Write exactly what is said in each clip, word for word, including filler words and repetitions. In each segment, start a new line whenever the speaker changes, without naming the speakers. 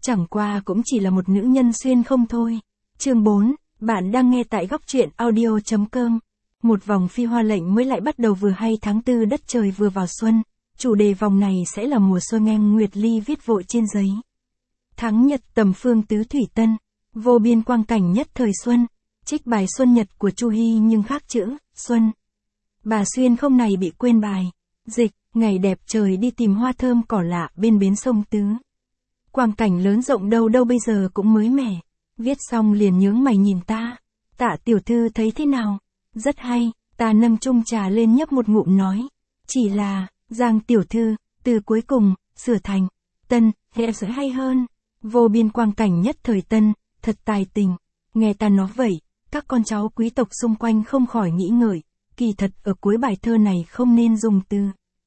chẳng qua cũng chỉ là một nữ nhân xuyên không thôi. Chương bốn, bạn đang nghe tại góc truyện audio chấm com. Một vòng phi hoa lệnh mới lại bắt đầu vừa hay tháng tư đất trời vừa vào xuân. Chủ đề vòng này sẽ là mùa xuân ngang Nguyệt Ly viết vội trên giấy. Thắng nhật tầm phương tứ thủy tân, vô biên quang cảnh nhất thời xuân. Trích bài Xuân Nhật của Chu Hy nhưng khác chữ, xuân. Bà xuyên không này bị quên bài. Dịch, ngày đẹp trời đi tìm hoa thơm cỏ lạ bên bến sông Tứ. Quang cảnh lớn rộng đâu đâu bây giờ cũng mới mẻ. Viết xong liền nhướng mày nhìn ta. Tạ tiểu thư thấy thế nào? Rất hay, ta nâng chung trà lên nhấp một ngụm nói. Chỉ là, Giang tiểu thư, từ cuối cùng, sửa thành, tân, hệ sẽ hay hơn. Vô biên quang cảnh nhất thời tân, thật tài tình. Nghe ta nói vậy, các con cháu quý tộc xung quanh không khỏi nghĩ ngợi. Kỳ thật ở cuối bài thơ này không nên dùng từ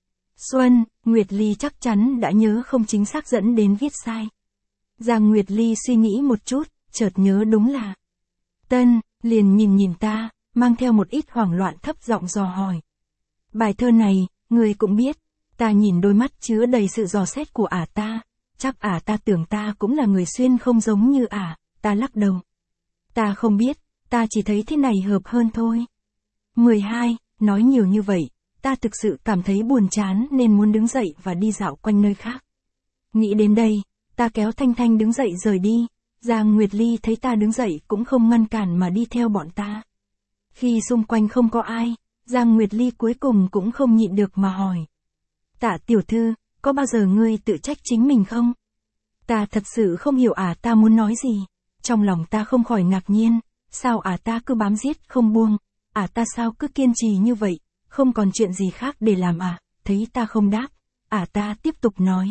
xuân. Nguyệt Ly chắc chắn đã nhớ không chính xác dẫn đến viết sai. Giang Nguyệt Ly suy nghĩ một chút, chợt nhớ đúng là tân, liền nhìn nhìn ta, mang theo một ít hoảng loạn thấp giọng dò hỏi. Bài thơ này, người cũng biết. Ta nhìn đôi mắt chứa đầy sự dò xét của ả ta, chắc ả ta tưởng ta cũng là người xuyên không giống như ả, ta lắc đầu. Ta không biết, ta chỉ thấy thế này hợp hơn thôi. mười hai, nói nhiều như vậy, ta thực sự cảm thấy buồn chán nên muốn đứng dậy và đi dạo quanh nơi khác. Nghĩ đến đây, ta kéo Thanh Thanh đứng dậy rời đi. Giang Nguyệt Ly thấy ta đứng dậy cũng không ngăn cản mà đi theo bọn ta. Khi xung quanh không có ai, Giang Nguyệt Ly cuối cùng cũng không nhịn được mà hỏi. Tạ tiểu thư, có bao giờ ngươi tự trách chính mình không? Ta thật sự không hiểu ả ta muốn nói gì. Trong lòng ta không khỏi ngạc nhiên, sao ả ta cứ bám giết không buông, ả ta sao cứ kiên trì như vậy, không còn chuyện gì khác để làm à? Thấy ta không đáp, ả ta tiếp tục nói.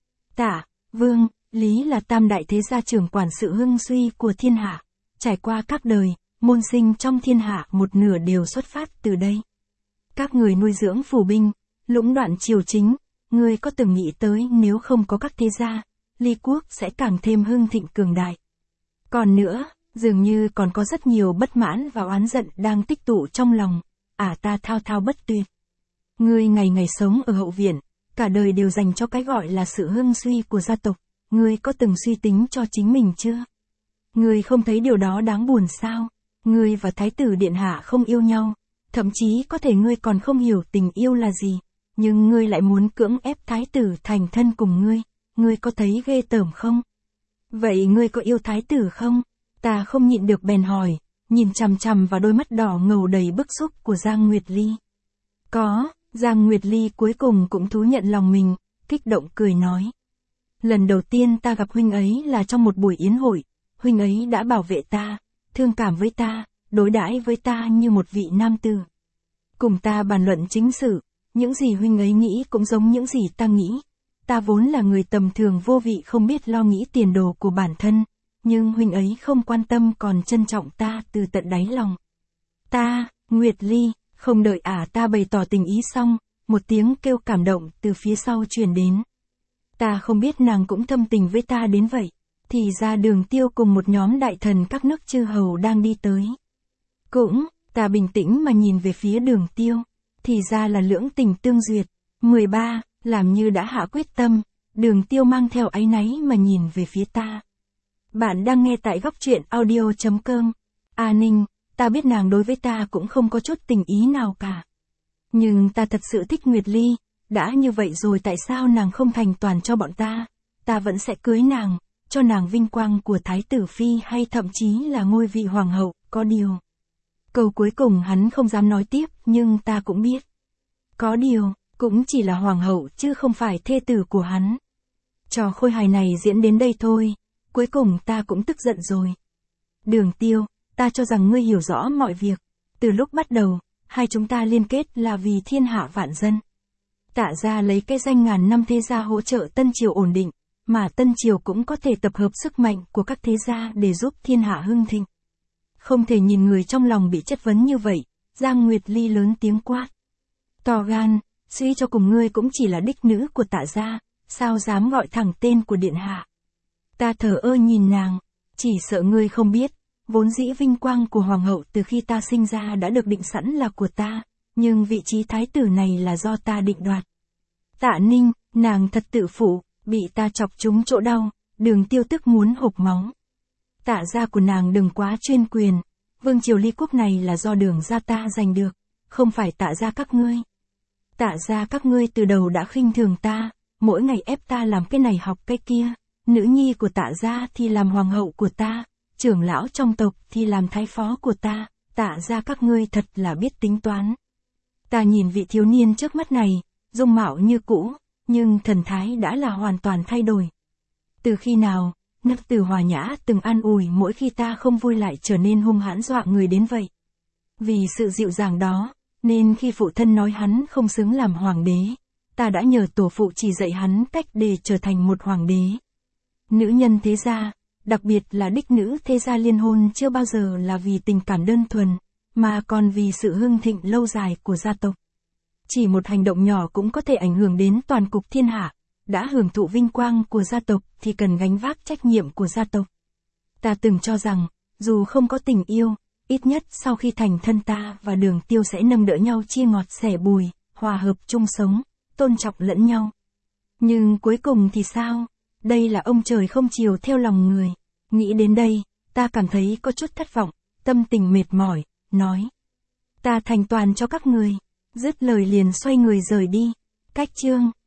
Tạ, Vương, Lý là tam đại thế gia trưởng quản sự hưng suy của thiên hạ. Trải qua các đời, môn sinh trong thiên hạ một nửa đều xuất phát từ đây. Các người nuôi dưỡng phủ binh, lũng đoạn triều chính, ngươi có từng nghĩ tới nếu không có các thế gia, Ly quốc sẽ càng thêm hưng thịnh cường đại. Còn nữa, dường như còn có rất nhiều bất mãn và oán giận đang tích tụ trong lòng, ả ta thao thao bất tuyệt. Ngươi ngày ngày sống ở hậu viện, cả đời đều dành cho cái gọi là sự hưng suy của gia tộc, ngươi có từng suy tính cho chính mình chưa? Ngươi không thấy điều đó đáng buồn sao? Ngươi và thái tử điện hạ không yêu nhau, thậm chí có thể ngươi còn không hiểu tình yêu là gì, nhưng ngươi lại muốn cưỡng ép thái tử thành thân cùng ngươi, ngươi có thấy ghê tởm không? Vậy ngươi có yêu thái tử không? Ta không nhịn được bèn hỏi, nhìn chằm chằm vào đôi mắt đỏ ngầu đầy bức xúc của Giang Nguyệt Ly. Có, Giang Nguyệt Ly cuối cùng cũng thú nhận lòng mình, kích động cười nói. Lần đầu tiên ta gặp huynh ấy là trong một buổi yến hội, huynh ấy đã bảo vệ ta, thương cảm với ta, đối đãi với ta như một vị nam tử. Cùng ta bàn luận chính sự, những gì huynh ấy nghĩ cũng giống những gì ta nghĩ. Ta vốn là người tầm thường vô vị không biết lo nghĩ tiền đồ của bản thân, nhưng huynh ấy không quan tâm còn trân trọng ta từ tận đáy lòng. Ta, Nguyệt Ly, không đợi ả ta bày tỏ tình ý xong, một tiếng kêu cảm động từ phía sau truyền đến. Ta không biết nàng cũng thâm tình với ta đến vậy, thì ra Đường Tiêu cùng một nhóm đại thần các nước chư hầu đang đi tới. Cũng, ta bình tĩnh mà nhìn về phía Đường Tiêu, thì ra là lưỡng tình tương duyệt. mười ba, làm như đã hạ quyết tâm, Đường Tiêu mang theo áy náy mà nhìn về phía ta. Bạn đang nghe tại góc truyện audio chấm com. A Ninh, ta biết nàng đối với ta cũng không có chút tình ý nào cả. Nhưng ta thật sự thích Nguyệt Ly, đã như vậy rồi tại sao nàng không thành toàn cho bọn ta? Ta vẫn sẽ cưới nàng, cho nàng vinh quang của thái tử phi hay thậm chí là ngôi vị hoàng hậu, có điều. Câu cuối cùng hắn không dám nói tiếp, nhưng ta cũng biết. Có điều, cũng chỉ là hoàng hậu chứ không phải thê tử của hắn. Trò khôi hài này diễn đến đây thôi, cuối cùng ta cũng tức giận rồi. Đường Tiêu, ta cho rằng ngươi hiểu rõ mọi việc. Từ lúc bắt đầu, hai chúng ta liên kết là vì thiên hạ vạn dân. Tạ gia lấy cái danh ngàn năm thế gia hỗ trợ Tân Triều ổn định, mà Tân Triều cũng có thể tập hợp sức mạnh của các thế gia để giúp thiên hạ hưng thịnh. Không thể nhìn người trong lòng bị chất vấn như vậy, Giang Nguyệt Ly lớn tiếng quát. To gan, suy cho cùng ngươi cũng chỉ là đích nữ của Tạ gia, sao dám gọi thẳng tên của điện hạ. Ta thờ ơ nhìn nàng, chỉ sợ ngươi không biết, vốn dĩ vinh quang của hoàng hậu từ khi ta sinh ra đã được định sẵn là của ta, nhưng vị trí thái tử này là do ta định đoạt. Tạ Ninh, nàng thật tự phụ, bị ta chọc trúng chỗ đau, Đường Tiêu tức muốn hộc máu. Tạ gia của nàng đừng quá chuyên quyền, vương triều ly quốc này là do Đường gia ta giành được, không phải Tạ gia các ngươi. Tạ gia các ngươi từ đầu đã khinh thường ta, mỗi ngày ép ta làm cái này học cái kia, nữ nhi của Tạ gia thì làm hoàng hậu của ta, trưởng lão trong tộc thì làm thái phó của ta, Tạ gia các ngươi thật là biết tính toán. Ta nhìn vị thiếu niên trước mắt này, dung mạo như cũ, nhưng thần thái đã là hoàn toàn thay đổi. Từ khi nào, nức từ hòa nhã từng an ủi mỗi khi ta không vui lại trở nên hung hãn dọa người đến vậy. Vì sự dịu dàng đó, nên khi phụ thân nói hắn không xứng làm hoàng đế, ta đã nhờ tổ phụ chỉ dạy hắn cách để trở thành một hoàng đế. Nữ nhân thế gia, đặc biệt là đích nữ thế gia liên hôn chưa bao giờ là vì tình cảm đơn thuần, mà còn vì sự hưng thịnh lâu dài của gia tộc. Chỉ một hành động nhỏ cũng có thể ảnh hưởng đến toàn cục thiên hạ, đã hưởng thụ vinh quang của gia tộc thì cần gánh vác trách nhiệm của gia tộc. Ta từng cho rằng, dù không có tình yêu, ít nhất sau khi thành thân ta và Đường Tiêu sẽ nâng đỡ nhau chia ngọt sẻ bùi, hòa hợp chung sống, tôn trọng lẫn nhau. Nhưng cuối cùng thì sao? Đây là ông trời không chiều theo lòng người. Nghĩ đến đây, ta cảm thấy có chút thất vọng, tâm tình mệt mỏi, nói. Ta thành toàn cho các người. Dứt lời liền xoay người rời đi. Cách chương